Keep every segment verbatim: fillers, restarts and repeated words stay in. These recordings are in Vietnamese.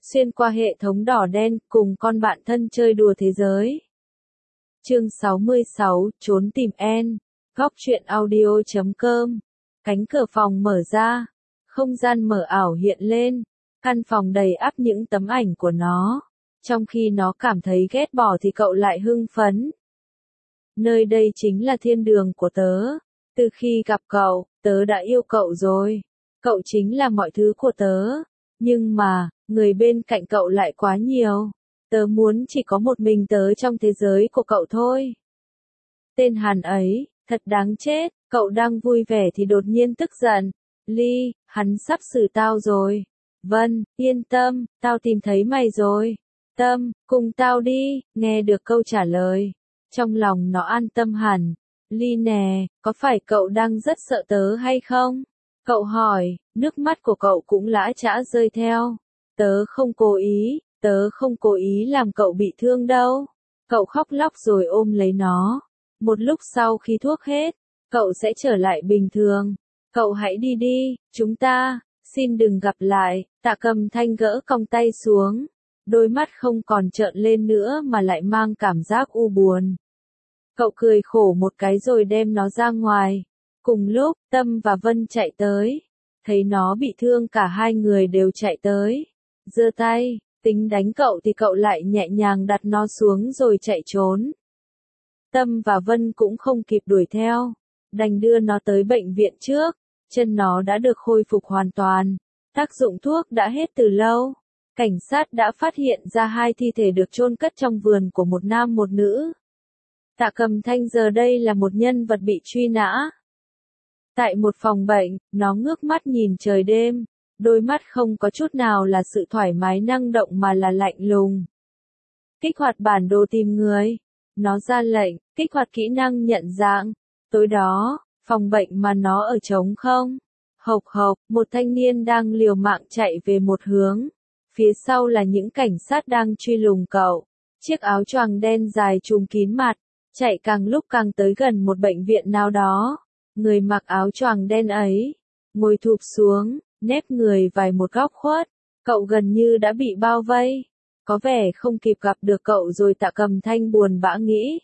xuyên qua hệ thống đỏ đen, cùng con bạn thân chơi đùa thế giới. Chương sáu mươi sáu, trốn tìm En. Góc truyện audio chấm com. Cánh cửa phòng mở ra, không gian mở ảo hiện lên, căn phòng đầy ắp những tấm ảnh của nó. Trong khi nó cảm thấy ghét bỏ thì cậu lại hưng phấn. Nơi đây chính là thiên đường của tớ. Từ khi gặp cậu, tớ đã yêu cậu rồi. Cậu chính là mọi thứ của tớ. Nhưng mà, người bên cạnh cậu lại quá nhiều. Tớ muốn chỉ có một mình tớ trong thế giới của cậu thôi. Tên Hàn ấy, thật đáng chết, cậu đang vui vẻ thì đột nhiên tức giận. Ly, hắn sắp xử tao rồi. Vân, yên tâm, tao tìm thấy mày rồi. Tâm, cùng tao đi, nghe được câu trả lời. Trong lòng nó an tâm hẳn. Ly nè, có phải cậu đang rất sợ tớ hay không? Cậu hỏi, nước mắt của cậu cũng lã chã rơi theo. Tớ không cố ý, tớ không cố ý làm cậu bị thương đâu. Cậu khóc lóc rồi ôm lấy nó. Một lúc sau khi thuốc hết, cậu sẽ trở lại bình thường. Cậu hãy đi đi, chúng ta, xin đừng gặp lại. Tạ Cầm Thanh gỡ còng tay xuống. Đôi mắt không còn trợn lên nữa mà lại mang cảm giác u buồn. Cậu cười khổ một cái rồi đem nó ra ngoài. Cùng lúc, Tâm và Vân chạy tới. Thấy nó bị thương cả hai người đều chạy tới. Giơ tay, tính đánh cậu thì cậu lại nhẹ nhàng đặt nó xuống rồi chạy trốn. Tâm và Vân cũng không kịp đuổi theo. Đành đưa nó tới bệnh viện trước. Chân nó đã được khôi phục hoàn toàn. Tác dụng thuốc đã hết từ lâu. Cảnh sát đã phát hiện ra hai thi thể được chôn cất trong vườn của một nam một nữ. Tạ Cầm Thanh giờ đây là một nhân vật bị truy nã. Tại một phòng bệnh, nó ngước mắt nhìn trời đêm. Đôi mắt không có chút nào là sự thoải mái năng động mà là lạnh lùng. Kích hoạt bản đồ tìm người. Nó ra lệnh, kích hoạt kỹ năng nhận dạng. Tối đó, phòng bệnh mà nó ở trống không. Hộc hộc, một thanh niên đang liều mạng chạy về một hướng. Phía sau là những cảnh sát đang truy lùng cậu. Chiếc áo choàng đen dài trùm kín mặt, chạy càng lúc càng tới gần một bệnh viện nào đó. Người mặc áo choàng đen ấy, ngồi thụp xuống, nép người vài một góc khuất. Cậu gần như đã bị bao vây. Có vẻ không kịp gặp được cậu rồi. Tạ Cầm Thanh buồn bã nghĩ.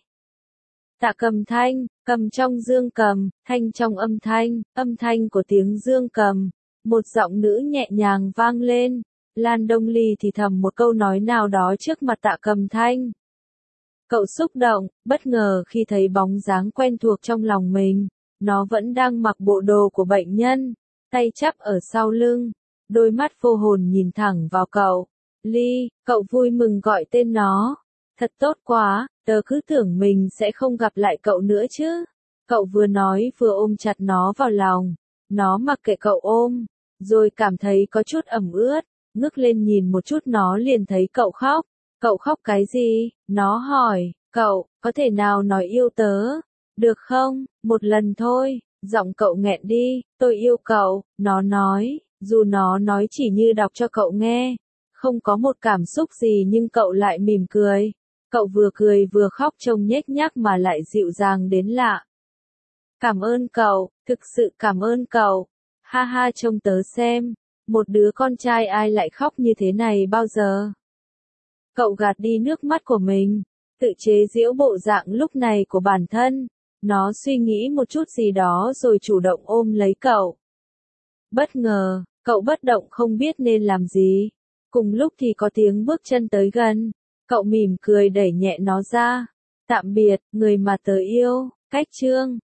Tạ Cầm Thanh, cầm trong dương cầm, thanh trong âm thanh, âm thanh của tiếng dương cầm. Một giọng nữ nhẹ nhàng vang lên. Lan Đông Ly thì thầm một câu nói nào đó trước mặt Tạ Cầm Thanh. Cậu xúc động, bất ngờ khi thấy bóng dáng quen thuộc trong lòng mình. Nó vẫn đang mặc bộ đồ của bệnh nhân, tay chắp ở sau lưng, đôi mắt vô hồn nhìn thẳng vào cậu. Ly, cậu vui mừng gọi tên nó. Thật tốt quá, tớ cứ tưởng mình sẽ không gặp lại cậu nữa chứ. Cậu vừa nói vừa ôm chặt nó vào lòng. Nó mặc kệ cậu ôm, rồi cảm thấy có chút ẩm ướt. Ngước lên nhìn một chút nó liền thấy cậu khóc. Cậu khóc cái gì? Nó hỏi, cậu, có thể nào nói yêu tớ? Được không? Một lần thôi. Giọng cậu nghẹn đi, tôi yêu cậu. Nó nói, dù nó nói chỉ như đọc cho cậu nghe. Không có một cảm xúc gì nhưng cậu lại mỉm cười. Cậu vừa cười vừa khóc trông nhếch nhác mà lại dịu dàng đến lạ. Cảm ơn cậu, thực sự cảm ơn cậu. Ha ha trông tớ xem. Một đứa con trai ai lại khóc như thế này bao giờ? Cậu gạt đi nước mắt của mình, tự chế giễu bộ dạng lúc này của bản thân. Nó suy nghĩ một chút gì đó rồi chủ động ôm lấy cậu. Bất ngờ, cậu bất động không biết nên làm gì. Cùng lúc thì có tiếng bước chân tới gần. Cậu mỉm cười đẩy nhẹ nó ra. Tạm biệt, người mà tớ yêu. Cách chương